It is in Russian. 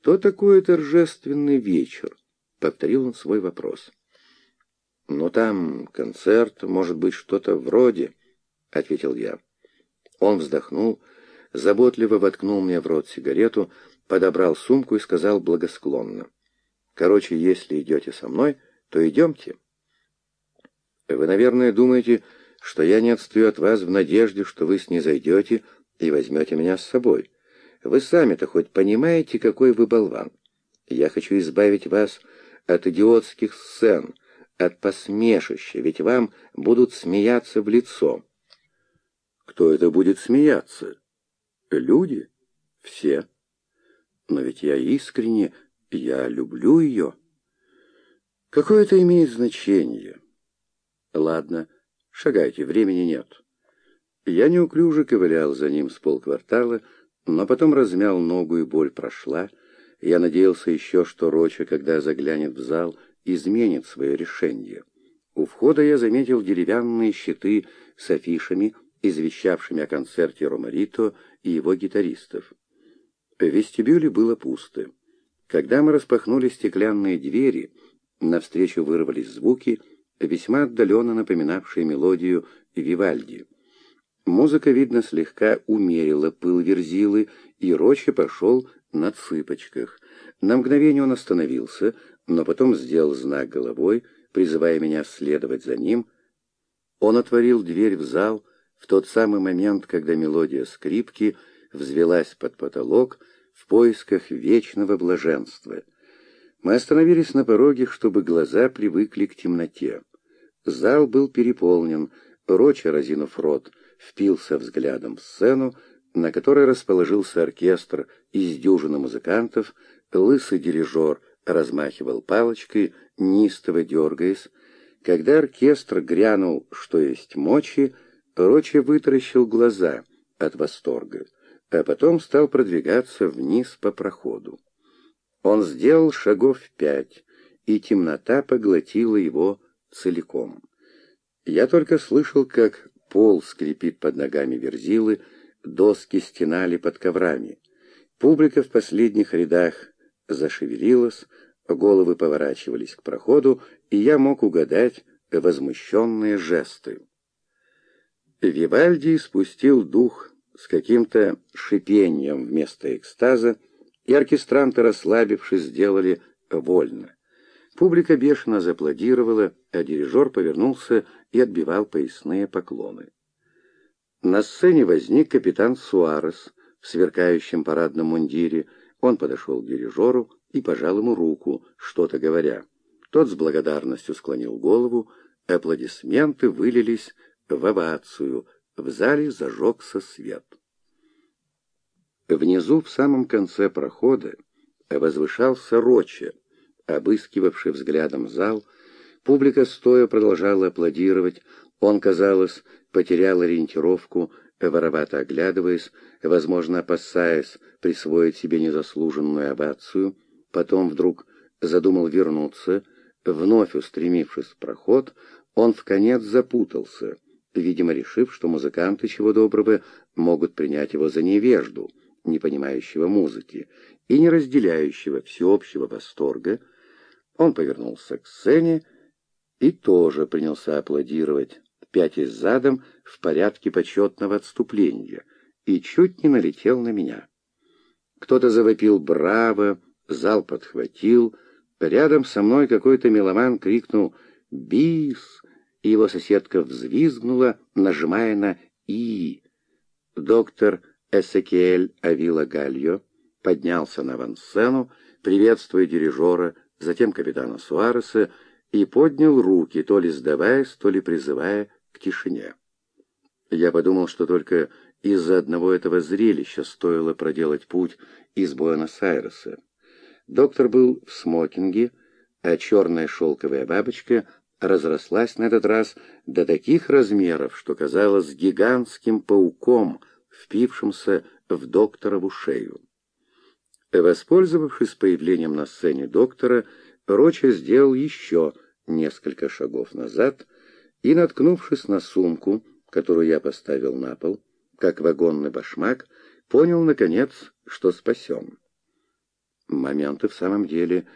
«Что такое торжественный вечер?» — повторил он свой вопрос. «Ну, там концерт, может быть, что-то вроде», — ответил я. Он вздохнул, заботливо воткнул мне в рот сигарету, подобрал сумку и сказал благосклонно: «Короче, если идете со мной, то идемте». «Вы, наверное, думаете, что я не отстаю от вас в надежде, что вы снизойдете и возьмете меня с собой. Вы сами-то хоть понимаете, какой вы болван? Я хочу избавить вас от идиотских сцен, от посмешища, ведь вам будут смеяться в лицо». «Кто это будет смеяться? Люди? Все. Но ведь я искренне, я люблю ее». «Какое это имеет значение?» «Ладно, шагайте, времени нет». Я неуклюже ковылял за ним с полквартала, но потом размял ногу, и боль прошла. Я надеялся еще, что Роча, когда заглянет в зал, изменит свое решение. У входа я заметил деревянные щиты с афишами, извещавшими о концерте Ромарито и его гитаристов. В вестибюле было пусто. Когда мы распахнули стеклянные двери, навстречу вырвались звуки, весьма отдаленно напоминавшие мелодию Вивальди. Музыка, видно, слегка умерила пыл Верзилы, и Роча пошел на цыпочках. На мгновение он остановился, но потом сделал знак головой, призывая меня следовать за ним. Он отворил дверь в зал в тот самый момент, когда мелодия скрипки взвелась под потолок в поисках вечного блаженства. Мы остановились на пороге, чтобы глаза привыкли к темноте. Зал был переполнен. Роча, разинув рот, впился взглядом в сцену, на которой расположился оркестр из дюжины музыкантов. Лысый дирижер размахивал палочкой, неистово дергаясь. Когда оркестр грянул, что есть мочи, Роча вытаращил глаза от восторга, а потом стал продвигаться вниз по проходу. Он сделал шагов 5, и темнота поглотила его целиком. Я только слышал, как пол скрипит под ногами Верзилы, доски стенали под коврами. Публика в последних рядах зашевелилась, головы поворачивались к проходу, и я мог угадать возмущенные жесты. Вивальди спустил дух с каким-то шипением вместо экстаза, и оркестранты, расслабившись, сделали вольно. Публика бешено зааплодировала, а дирижер повернулся и отбивал поясные поклоны. На сцене возник капитан Суарес в сверкающем парадном мундире. Он подошел к дирижеру и пожал ему руку, что-то говоря. Тот с благодарностью склонил голову, аплодисменты вылились в овацию, в зале зажегся свет. Внизу, в самом конце прохода, возвышался Роча, обыскивавший взглядом зал. Публика стоя продолжала аплодировать. Он, казалось, потерял ориентировку, воровато оглядываясь, возможно, опасаясь присвоить себе незаслуженную овацию. Потом вдруг задумал вернуться. Вновь устремившись в проход, он вконец запутался, видимо, решив, что музыканты, чего доброго, могут принять его за невежду, не понимающего музыки и не разделяющего всеобщего восторга. Он повернулся к сцене и тоже принялся аплодировать, пятясь задом в порядке почетного отступления, и чуть не налетел на меня. Кто-то завопил «Браво!», зал подхватил. Рядом со мной какой-то меломан крикнул «Бис!», и его соседка взвизгнула, нажимая на «И». Доктор Эсекиэль Авила Гальо поднялся на авансцену, приветствуя дирижера, затем капитана Суареса, и поднял руки, то ли сдаваясь, то ли призывая к тишине. Я подумал, что только из-за одного этого зрелища стоило проделать путь из Буэнос-Айреса. Доктор был в смокинге, а черная шелковая бабочка разрослась на этот раз до таких размеров, что казалось гигантским пауком, впившимся в докторову шею. Воспользовавшись появлением на сцене доктора, Роча сделал еще несколько шагов назад и, наткнувшись на сумку, которую я поставил на пол, как вагонный башмак, понял, наконец, что спасен. Моменты в самом деле